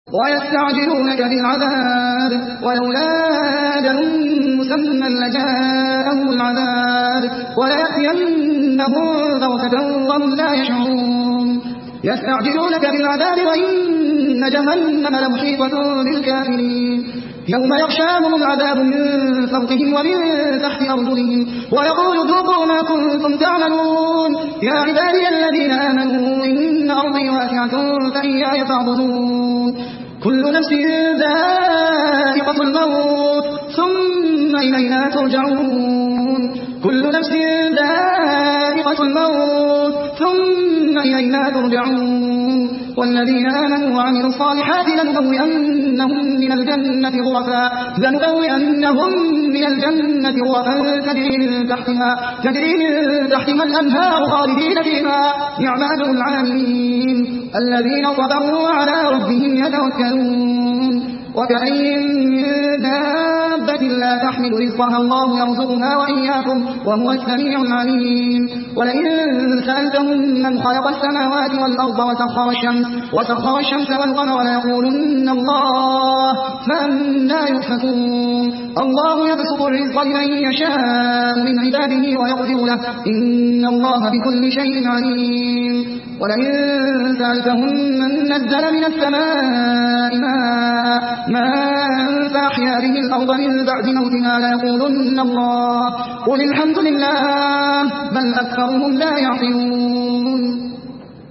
ويستعجلونك بالعذاب ولولا أجل مسمى لجاءهم العذاب وليأتينهم بغتة وهم لا يشعرون يستعجلونك بالعذاب وإن جهنم لمحيطة بالكافرين يوم يغشاهم العذاب من فوقهم ومن تحت أرجلهم ويقول ذوقوا ما كنتم تعملون يا عبادي الذين آمنوا إن أرضي واسعة فإياي فاعبدون كل نفس ذائقة الموت ثم إلينا ترجعون كل نفس ذائقة الموت ثم إلينا ترجعون والذين آمنوا وعملوا الصالحات لنبوئنهم من الجنة غرفا تجري من تحتها الأنهار خالدين فيها نعم أجر العاملين الذين صبروا على ربهم يتوكلون وكأين من دابة لا تحمل رزقها الله يرزقها وإياكم وهو السميع العليم ولئن سألتهم من خلق السماوات والأرض وسخر الشمس والقمر ليقولن الله فأنى يؤفكون الله يبسط الرزق لمن يشاء من عباده ويقدر له إن الله بكل شيء عليم ولئن سألتهم من نزل من السماء ماء فأحيا به الأرض من بعد موتها ليقولن الله قل الحمد لله بل أكثرهم لا يعقلون